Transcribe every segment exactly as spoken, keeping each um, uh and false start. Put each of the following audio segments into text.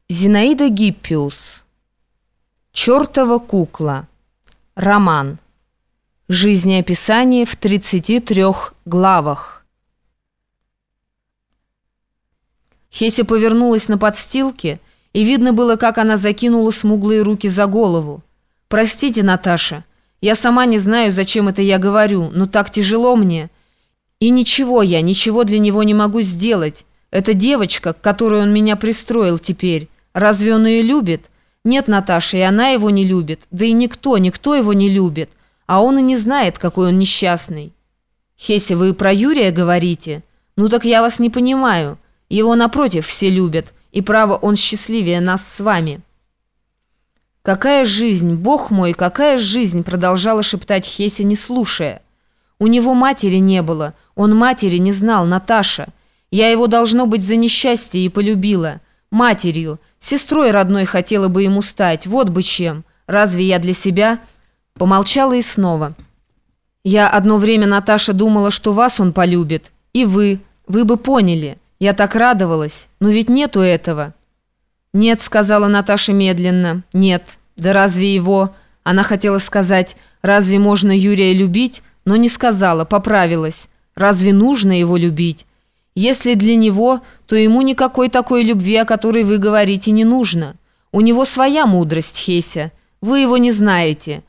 Зинаида Гиппиус. «Чёртова кукла». Роман. Жизнеописание в тридцати трёх главах. Хеся повернулась на подстилке, и видно было, как она закинула смуглые руки за голову. «Простите, Наташа, я сама не знаю, зачем это я говорю, но так тяжело мне. И ничего я, ничего для него не могу сделать. Эта девочка, к которой он меня пристроил теперь, разве он ее любит? Нет, Наташа, и она его не любит. Да и никто, никто его не любит. А он и не знает, какой он несчастный». «Хеся, вы про Юрия говорите? Ну так я вас не понимаю. Его, напротив, все любят, и право, он счастливее нас с вами». «Какая жизнь, Бог мой, какая жизнь!» продолжала шептать Хеся, не слушая. «У него матери не было, он матери не знал, Наташа. Я его, должно быть, за несчастье и полюбила. Матерью, сестрой родной хотела бы ему стать, вот бы чем. Разве я для себя?» Помолчала и снова. «Я одно время, Наташа, думала, что вас он полюбит. И вы, вы бы поняли. Я так радовалась, но ведь нету этого». «Нет», — сказала Наташа медленно, — «нет. Да разве его...» Она хотела сказать, «разве можно Юрия любить?» но не сказала, поправилась. «Разве нужно его любить? Если для него, то ему никакой такой любви, о которой вы говорите, не нужно. У него своя мудрость, Хеся. Вы его не знаете.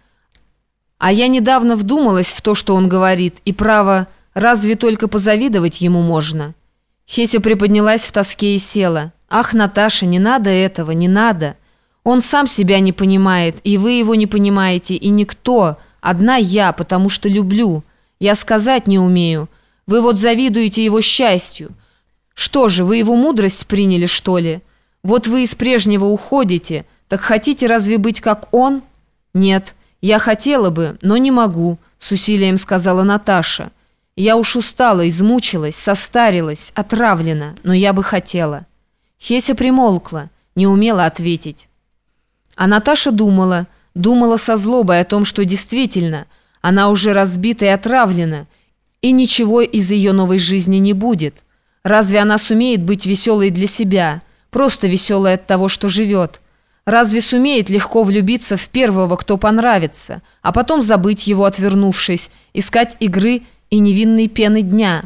А я недавно вдумалась в то, что он говорит, и право, разве только позавидовать ему можно?» Хеся приподнялась в тоске и села. «Ах, Наташа, не надо этого, не надо. Он сам себя не понимает, и вы его не понимаете, и никто. Одна я, потому что люблю. Я сказать не умею. Вы вот завидуете его счастью. Что же, вы его мудрость приняли, что ли? Вот вы из прежнего уходите, так хотите разве быть как он?» «Нет, я хотела бы, но не могу», — с усилием сказала Наташа. «Я уж устала, измучилась, состарилась, отравлена, но я бы хотела». Хеся примолкла, не умела ответить. А Наташа думала, думала со злобой о том, что действительно она уже разбита и отравлена, и ничего из ее новой жизни не будет. Разве она сумеет быть веселой для себя, просто веселой от того, что живет? Разве сумеет легко влюбиться в первого, кто понравится, а потом забыть его, отвернувшись, искать игры и невинной пены дня?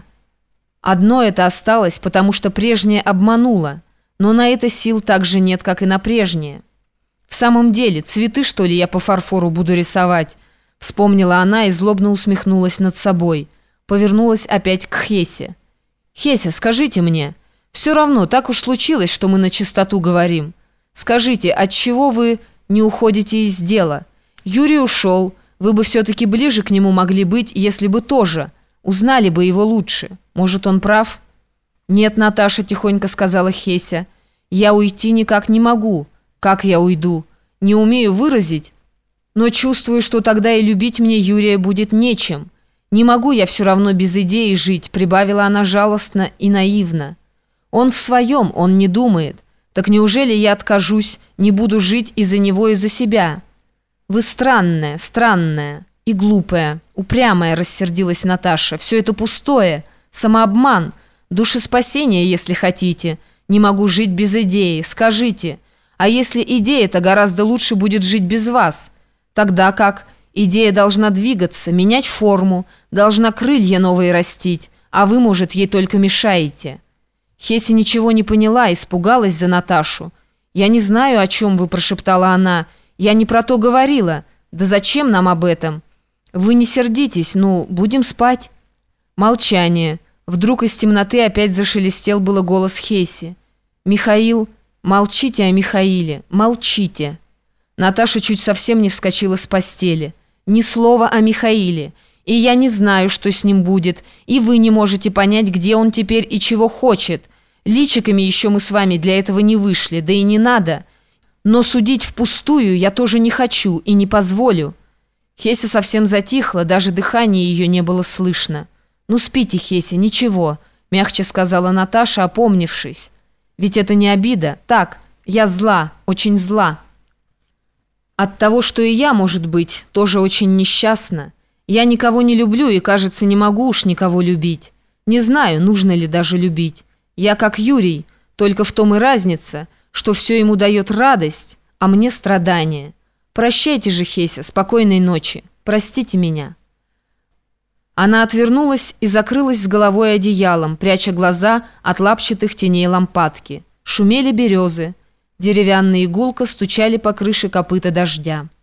Одно это осталось, потому что прежнее обмануло, но на это сил так же нет, как и на прежнее. «В самом деле, цветы, что ли, я по фарфору буду рисовать?» Вспомнила она и злобно усмехнулась над собой. Повернулась опять к Хесе. «Хеся, скажите мне, все равно, так уж случилось, что мы на чистоту говорим. Скажите, отчего вы не уходите из дела? Юрий ушел, вы бы все-таки ближе к нему могли быть, если бы тоже, узнали бы его лучше. Может, он прав?» «Нет, Наташа», — тихонько сказала Хеся, — «я уйти никак не могу». «Как я уйду? Не умею выразить, но чувствую, что тогда и любить мне Юрия будет нечем. Не могу я все равно без идеи жить», — прибавила она жалостно и наивно. «Он в своем, он не думает. Так неужели я откажусь, не буду жить из-за него и за себя?» «Вы странная, странная и глупая, упрямая», — рассердилась Наташа. «Все это пустое, самообман, душеспасение, если хотите. Не могу жить без идеи, скажите. А если идея-то гораздо лучше будет жить без вас? Тогда как? Идея должна двигаться, менять форму, должна крылья новые растить, а вы, может, ей только мешаете». Хеся ничего не поняла, испугалась за Наташу. «Я не знаю, о чем вы», — прошептала она. «Я не про то говорила. Да зачем нам об этом? Вы не сердитесь, ну, будем спать». Молчание. Вдруг из темноты опять зашелестел было голос Хеси. «Михаил, молчите о Михаиле, молчите». Наташа чуть совсем не вскочила с постели. «Ни слова о Михаиле. И я не знаю, что с ним будет, и вы не можете понять, где он теперь и чего хочет. Личиками еще мы с вами для этого не вышли, да и не надо. Но судить впустую я тоже не хочу и не позволю». Хеся совсем затихла, даже дыхания ее не было слышно. «Ну спите, Хеся, ничего», — мягче сказала Наташа, опомнившись. «Ведь это не обида. Так, я зла, очень зла. От того, что и я, может быть, тоже очень несчастна. Я никого не люблю и, кажется, не могу уж никого любить. Не знаю, нужно ли даже любить. Я как Юрий, только в том и разница, что все ему дает радость, а мне страдания. Прощайте же, Хеся, спокойной ночи. Простите меня». Она отвернулась и закрылась с головой одеялом, пряча глаза от лапчатых теней лампадки. Шумели березы. Деревянные гулко стучали по крыше копыта дождя.